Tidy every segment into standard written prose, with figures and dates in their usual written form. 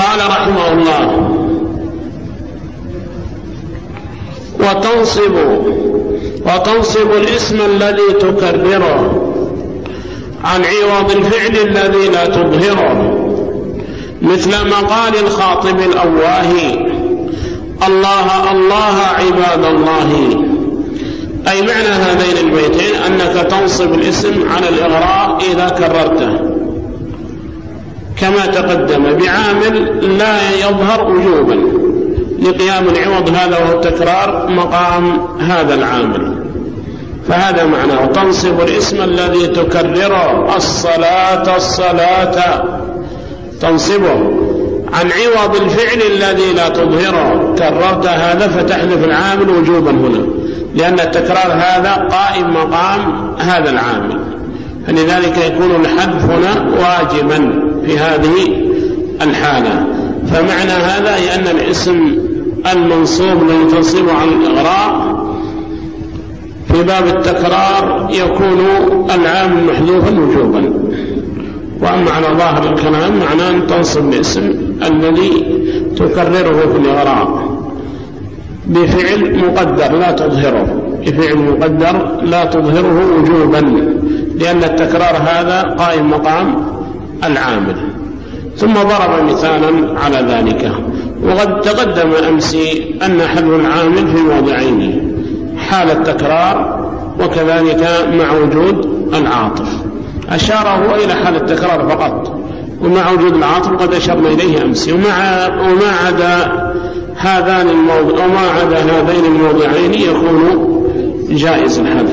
قال رحمه الله: وتنصب الاسم الذي تكرره عن عوض الفعل الذي لا تظهره، مثل مقال الخاطب الأواهي: الله الله عباد الله. أي معنى هذين البيتين أنك تنصب الاسم على الإغراء إذا كررته كما تقدم بعامل لا يظهر وجوبا لقيام العوض هذا وهو التكرار مقام هذا العامل. فهذا معناه تنصب الاسم الذي تكرره الصلاة تنصبه عن عوض الفعل الذي لا تظهره، كررت هذا فتحذف العامل وجوبا هنا، لأن التكرار هذا قائم مقام هذا العامل، فلذلك يكون الحذف هنا واجبا في هذه الحالة. فمعنى هذا أي أن الاسم المنصوب الذي تنصبه عن الإغراء في باب التكرار يكون العامل محذوفا وجوبا. وأما على ظاهر الكلام معناه أن تنصب الاسم الذي تكرره في الإغراء بفعل مقدر لا تظهره وجوبا، لأن التكرار هذا قائم مقام العامل. ثم ضرب مثالا على ذلك. وقد تقدم أمس أن حذف العامل في موضعين: حال التكرار وكذلك مع وجود العاطف. أشار هو إلى حال التكرار فقط، ومع وجود العاطف قد أشرنا إليه أمس. وما عدا هذين الموضعين يكون جائز الحذف.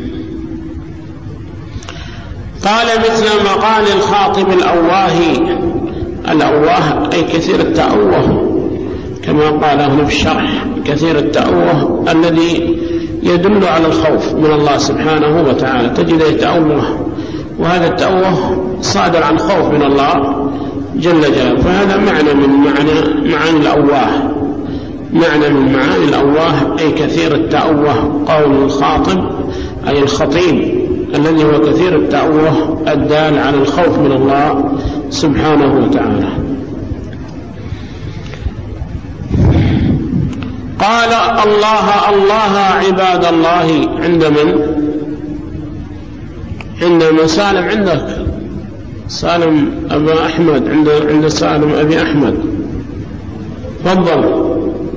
قال: مثل مقال الخاطب الأواهي. الأواه أي كثير التأوه، كما قال هنا في الشرح: كثير التأوه الذي يدل على الخوف من الله سبحانه وتعالى، تجد يتأوه، وهذا التأوه صادر عن خوف من الله جل جلاله. فهذا معنى من معاني الأواه، معنى من معاني الأواه أي كثير التأوه. قول الخاطب أي الخطيب الذي هو كثير التأوه الدال على الخوف من الله سبحانه وتعالى. قال: الله الله عباد الله. عند من؟ عند سالم. عندك سالم أبا أحمد، عند سالم أبي أحمد. تفضل.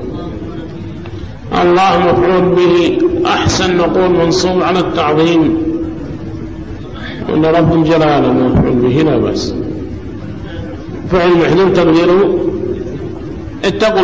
الله مفعول به. أحسن نقول منصوب على التعظيم، وأن رب الجلال مفعول به لا بأس. فعل محذوف تقديره اتقوا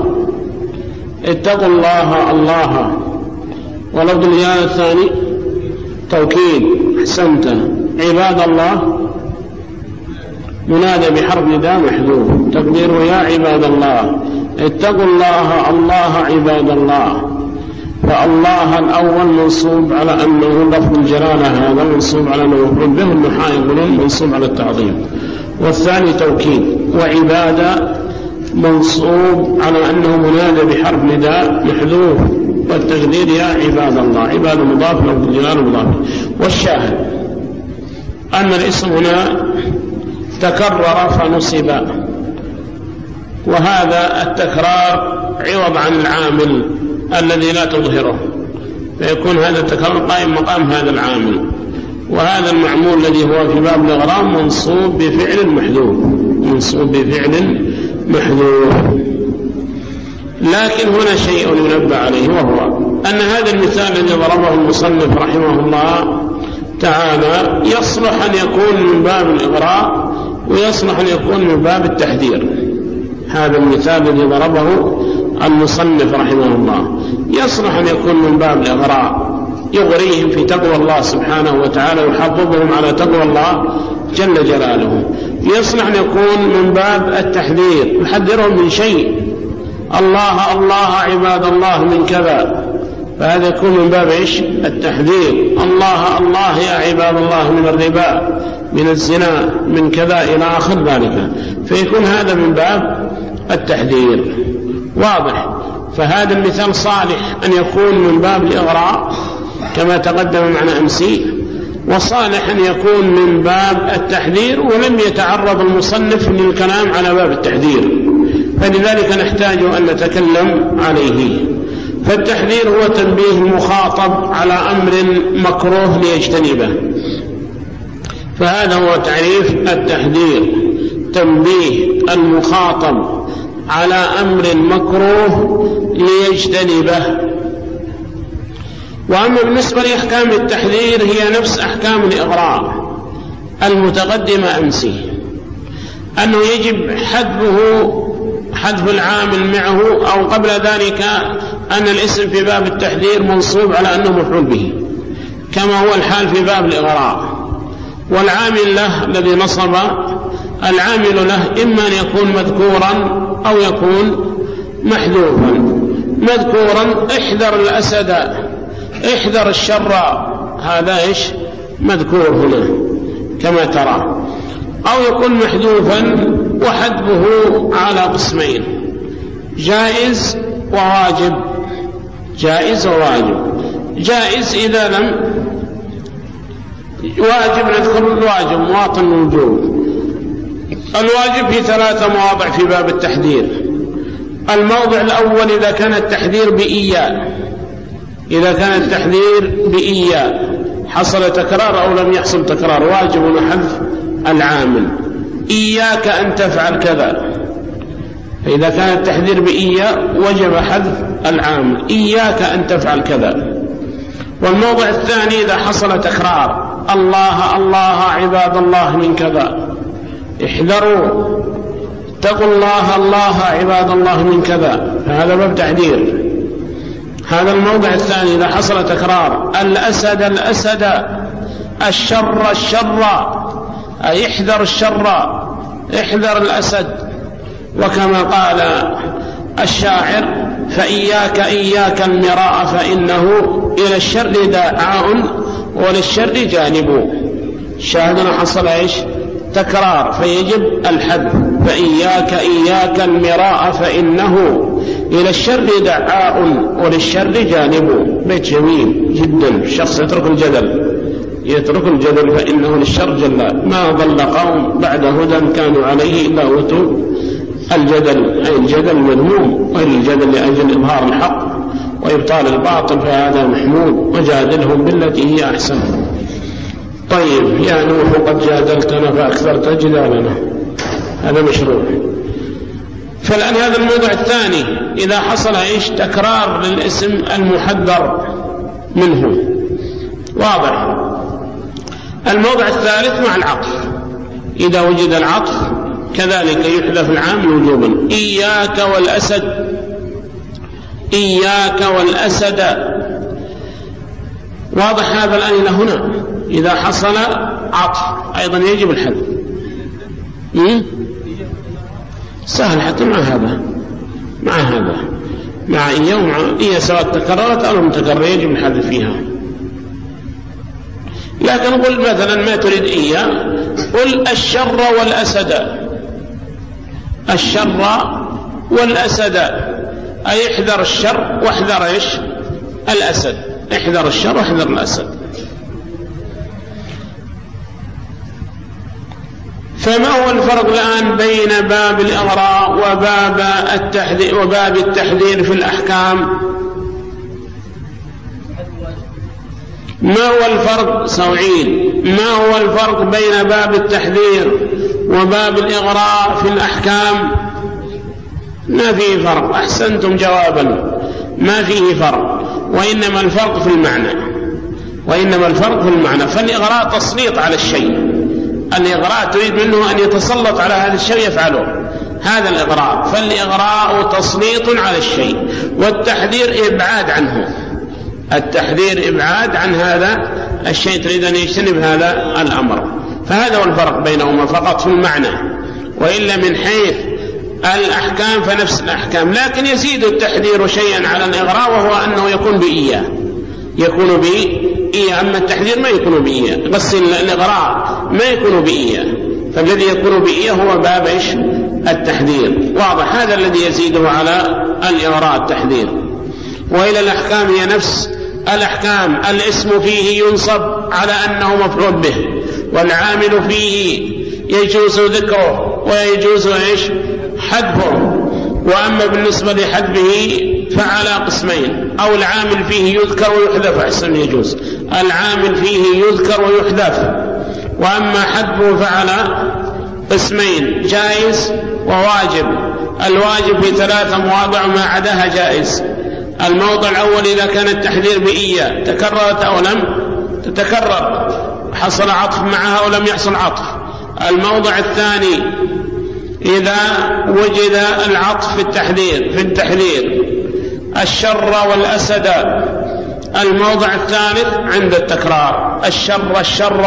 الله الله. ولفظ الجلالة الثاني توكيد. أحسنت. عباد الله منادى بحرف نداء محذوف تقديره يا عباد الله. اتقوا الله الله عباد الله. فالله الأول منصوب على أنه لفظ الجلالة، هذا منصوب على أنه مفعول به، النحاة يقولون منصوب على التعظيم. والثاني توكيد. وعبادة منصوب على أنه منادى بحرف نداء محذوف والتقدير يا عباد الله. عباد مضاف، لفظ الجلالة مضاف. والشاهد أن الاسم هنا تكرر فنصب، وهذا التكرار عوض عن العامل الذي لا تظهره، فيكون هذا التكرار قائم مقام هذا العامل. وهذا المعمول الذي هو في باب الإغرام منصوب بفعل محذوف. لكن هنا شيء ينبه عليه، وهو أن هذا المثال الذي ضربه المصنف رحمه الله تعالى يصلح أن يكون من باب الإغراء ويصلح أن يكون من باب التحذير. هذا المثال الذي ضربه المصنف رحمه الله يصلح أن يكون من باب الإغراء، يغريهم في تقوى الله سبحانه وتعالى، يحفظهم على تقوى الله جل جلاله. يصلح أن يكون من باب التحذير، يحذرهم من شيء، الله الله عباد الله من كذا، فهذا يكون من باب إيش؟ التحذير. الله الله يا عباد الله من الربا، من الزنا، من كذا إلى آخر ذلك، فيكون هذا من باب التحذير. واضح؟ فهذا المثال صالح أن يكون من باب الإغراء كما تقدم معنا أمسي، وصالح أن يكون من باب التحذير، ولم يتعرض المصنف للكلام على باب التحذير، فلذلك نحتاج أن نتكلم عليه. فالتحذير هو تنبيه المخاطب على أمر مكروه ليجتنبه، فهذا هو تعريف التحذير، تنبيه المخاطب على أمر مكروه ليجتنبه. وأما بالنسبة لأحكام التحذير هي نفس أحكام الإغراء المتقدمة أمسي، أنه يجب حذف العامل معه، أو قبل ذلك أن الاسم في باب التحذير منصوب على أنه مفعول به كما هو الحال في باب الإغراء، والعامل له الذي نصب العامل له إما أن يكون مذكورا أو يكون محذوفا. مذكورا احذر الأسد، احذر الشر، هذا إيش مذكور هنا كما ترى، أو يكون محذوفا وحذفه على قسمين: جائز وواجب. جائز وواجب. جائز إذا لم واجب نذكر الواجب مواطن الوجوب. الواجب في 3 مواضع في باب التحذير. الموضع الأول إذا كان التحذير بإياه، إذا كان التحذير بإياه حصل تكرار أو لم يحصل تكرار، واجب حذف العامل. إياك أن تفعل كذا، فإذا كان التحذير بإياه وجب حذف العامل، إياك أن تفعل كذا. والموضع الثاني إذا حصل تكرار: الله الله عباد الله من كذا، احذروا اتقوا الله الله عباد الله من كذا، فهذا باب تحذير. هذا الموضع الثاني إذا حصل تكرار: الأسد الأسد، الشر الشر، أي احذر الشر، احذر الأسد. وكما قال الشاعر: فإياك إياك المراء فإنه إلى الشر داعاء وللشر جانب. شاهدنا حصل إيش؟ تكرار، فيجب الحذف: فإياك إياك المراء فإنه إلى الشر داعاء وللشر جانب. بيت جميل جدا. الشخص يترك الجدل فإنه للشر جلال. ما ضل قوم بعد هدى كانوا عليه إلا أوتوا الجدل، أي الجدل مذموم، غير الجدل لأجل إظهار الحق وإبطال الباطل، فهذا محمود. وجادلهم بالتي هي أحسن. طيب: يا نوح قد جادلتنا فأكثرت جدالنا، هذا مشروع. فالآن هذا الموضع الثاني إذا حصل إيش؟ تكرار للاسم المحذر منه، واضح. الموضع الثالث مع العطف، إذا وجد العطف كذلك يحذف العامل وجوبا: إياك والأسد، إياك والأسد. واضح هذا الآن إلى هنا. إذا حصل عطف أيضا يجب الحذف. سهل حتى مع هذا، مع إياه ومع إياه، سواء تكررت أو لم تكرر يجب الحذف فيها. لكن قل مثلا ما تريد إياه، قل الشر والأسد، الشر والأسد، أي احذر الشر واحذر إيش؟ الأسد. احذر الشر واحذر الأسد. فما هو الفرق الآن بين باب الإغراء وباب التحذير في الأحكام؟ ما هو الفرق سوعين؟ ما هو الفرق بين باب التحذير وباب الإغراء في الأحكام؟ ما فيه فرق. أحسنتم جوابا، ما فيه فرق، وإنما الفرق في المعنى. فالإغراء تسليط على الشيء، الإغراء تريد منه أن يتسلط على هذا الشيء يفعله، هذا الإغراء. فالإغراء تسليط على الشيء، والتحذير إبعاد عنه. التحذير إبعاد عن هذا الشيء، تريد أن يجتنب هذا الأمر. فهذا هو الفرق بينهما فقط في المعنى، وإلا من حيث الأحكام فنفس الأحكام. لكن يزيد التحذير شيئا على الإغراء، وهو أنه يكون بإياه، أما التحذير ما يكون بإياه، بس الإغراء ما يكون بإياه. فالذي يكون بإياه هو باب إيش؟ التحذير. واضح. هذا الذي يزيده على الإغراء التحذير. وإلى الأحكام هي نفس الأحكام، الاسم فيه ينصب على أنه مفعول به، والعامل فيه يجوز ذكره ويجوز حذفه. وأما بالنسبة لحذفه فعلى قسمين: أو العامل فيه يذكر ويحذف، أحسن يجوز العامل فيه يذكر ويحذف. وأما حذفه فعلى قسمين: جائز وواجب. الواجب في 3 مواضع وما عداها جائز. الموضع الأول إذا كان التحذير بإياه تكررت أو لم تتكرر، حصل عطف معها أو لم يحصل عطف. الموضع الثاني إذا وجد العطف في التحذير الشر والأسد. الموضع الثالث عند التكرار: الشر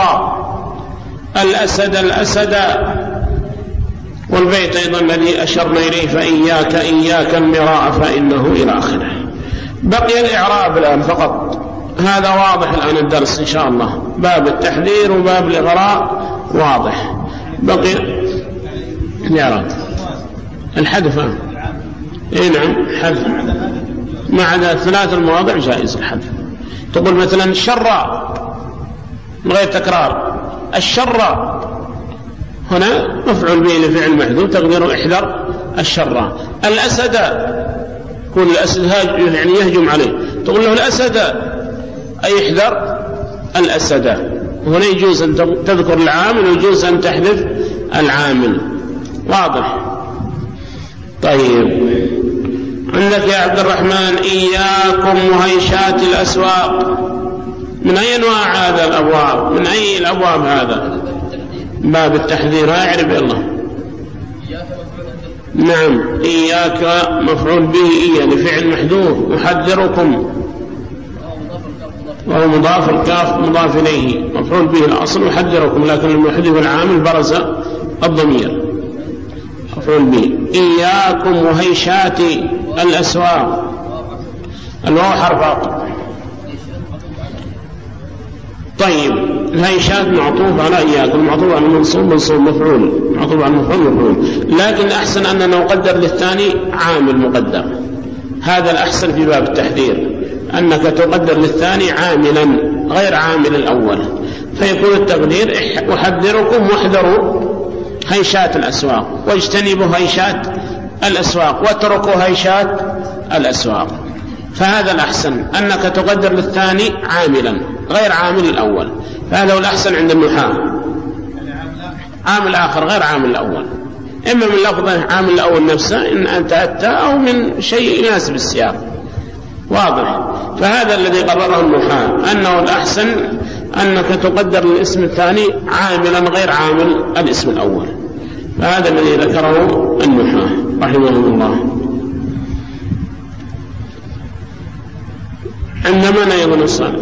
الأسد. والبيت أيضا الذي أشرنا إليه: فإياك المراء فإنه إلى آخره. بقي الإعراب الآن فقط، هذا واضح الآن الدرس إن شاء الله. باب التحذير وباب الإغراء واضح. بقي الإعراب الحذف. نعم حذف ما عدا 3 المواضع جائز الحذف. تقول مثلا الشر من غير تكرار، الشر هنا مفعول به لفعل محذوف تقديره احذر الشر. الأسد يقول الأسد يعني يهجم عليه، تقول له الأسد أي احذر الأسد. هنا يجوز أن تذكر العامل ويجوز أن تحذف العامل. واضح؟ طيب عندك يا عبد الرحمن: إياكم وهيشات الأسواق. من أي أنواع هذا الأبواب؟ من أي الأبواب هذا؟ باب التحذير. يعرف الله. نعم إياك مفعول به إيا لفعل محذوف، يحذركم وهو مضاف، الكاف مضاف إليه، مفعول به الأصل يحذركم، لكن لما يحذف العامل برز الضمير مفعول به. إياكم وهيشات الأسواق. الواو حرف عطف. طيب الهيشات معطوف على إياكم، معطوف على منصوب مفعول، معطوف على مفعول. لكن أحسن أننا نقدر للثاني عامل مقدر. هذا الأحسن في باب التحذير، أنك تقدر للثاني عاملا غير عامل الأول، فيكون التقدير: أحذركم واحذروا هيشات الأسواق، واجتنبوا هيشات الأسواق، واتركوا هيشات الأسواق. فهذا الأحسن أنك تقدر للثاني عاملا غير عامل الأول، فهذا هو الأحسن عند النحاة. عامل آخر غير عامل الأول، إما من لفظة عامل الأول نفسه إن أنت أتى، أو من شيء يناسب السياق. واضح؟ فهذا الذي قرره النحاة، أنه الأحسن أنك تقدر الاسم الثاني عاملا غير عامل الاسم الأول. فهذا الذي ذكره النحاة رحمه الله. عندما أيضا الصالح: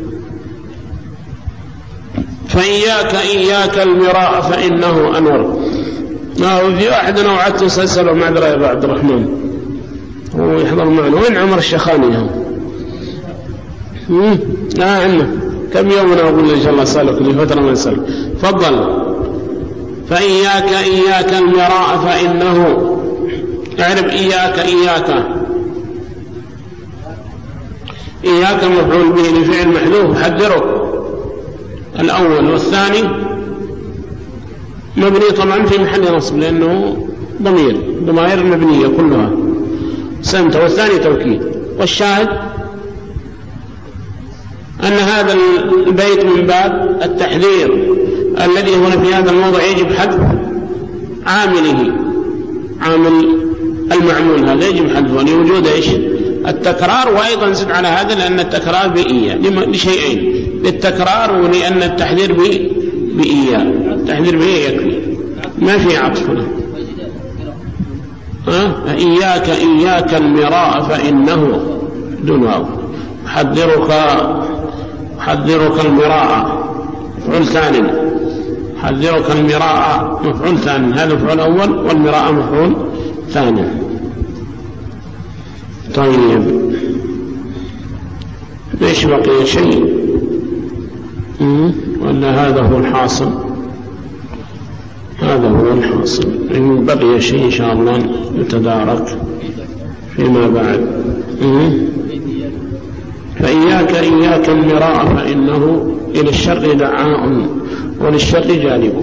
إياك المراء فإنه أنور. في واحد أنا وعدت أسأله معذرة يا عبد الرحمن، هو يحضر معنا. وين عمر الشخاني؟ عندنا كم يوم أنا أقول إن شاء الله سألك لفترة ما نسأل. فضل: إياك المراء فإنه. اعرف إياك مفعول به لفعل محذوف، حذرك الأول، والثاني مبني طبعا في محل نصب لأنه ضمائر مبنية كلها سمت، والثاني توكيد. والشاهد أن هذا البيت من باب التحذير الذي هنا في هذا الموضع يجب حذف عامله، عامل المعمول هذا يجب حذفه لوجود التكرار. وأيضا زد على هذا لأن التكرار بإياه لشيئين: للتكرار ولأن التحذير بإياه. التحذير بإياه يكفي، ما في عطفنا. إياك المراء فإنه دون واو. حذرك المراء مفعول ثاني، حذرك المراء مفعول ثاني، هذا مفعول أول والمراء مفعول ثاني. طيب ليش بقي شيء ولا هذا هو الحاصل؟ هذا هو الحاصل. إن بقي شيء إن شاء الله نتدارك فيما بعد. إياك المراء فإنه إلى الشر دعاء وللشر جانب.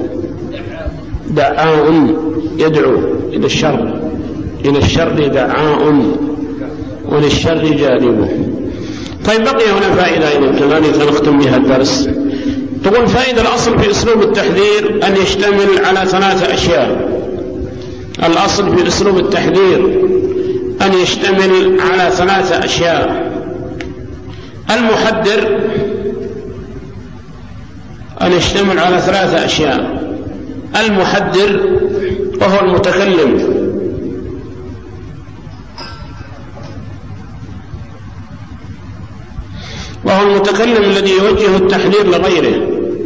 دعاء يدعو إلى الشر، إلى الشر دعاء وللشر جانب. طيب بقي هنا فائدة إذا كذلك نختم بها الدرس. تقول فائدة الأصل في أسلوب التحذير أن يشتمل على 3 أشياء. الأصل في أسلوب التحذير أن يشتمل على 3 أشياء. المحذر أن يشتمل على 3 أشياء. المحذر وهو المتكلم، وهو المتكلم الذي يوجه التحذير لغيره.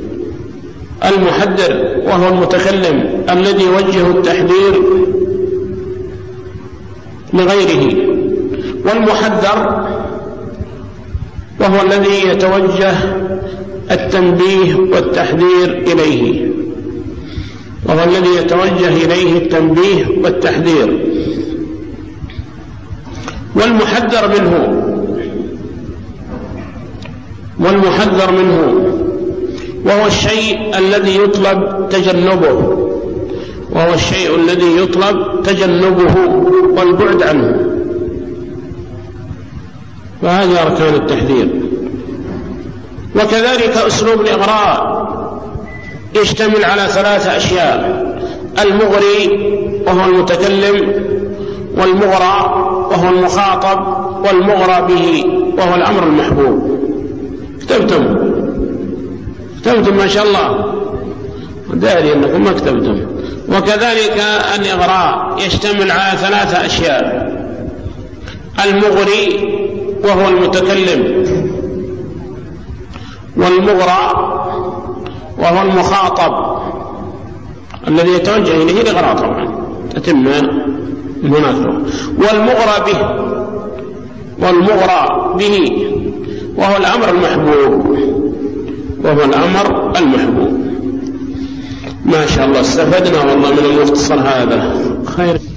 المحذر وهو المتكلم الذي يوجه التحذير لغيره. والمحذر وهو الذي يتوجه التنبيه والتحذير إليه، وهو الذي يتوجه إليه التنبيه والتحذير. والمحذر منه وهو الشيء الذي يطلب تجنبه، وهو الشيء الذي يطلب تجنبه والبعد عنه. وهذه أركان التحذير. وكذلك أسلوب الإغراء يشتمل على 3 أشياء. المغري وهو المتكلم، والمغرى وهو المخاطب، والمغرى به وهو الأمر المحبوب. كتبتم ما شاء الله، داري أنكم ما كتبتم. وكذلك الإغراء يشتمل على 3 أشياء. المغري وهو المتكلم، والمغرى وهو المخاطب الذي يتوجه إليه الإغراء طبعا تتم المناسبة، والمغرى به وهو الأمر المحبوب. ما شاء الله استفدنا والله من المختصر هذا. خير.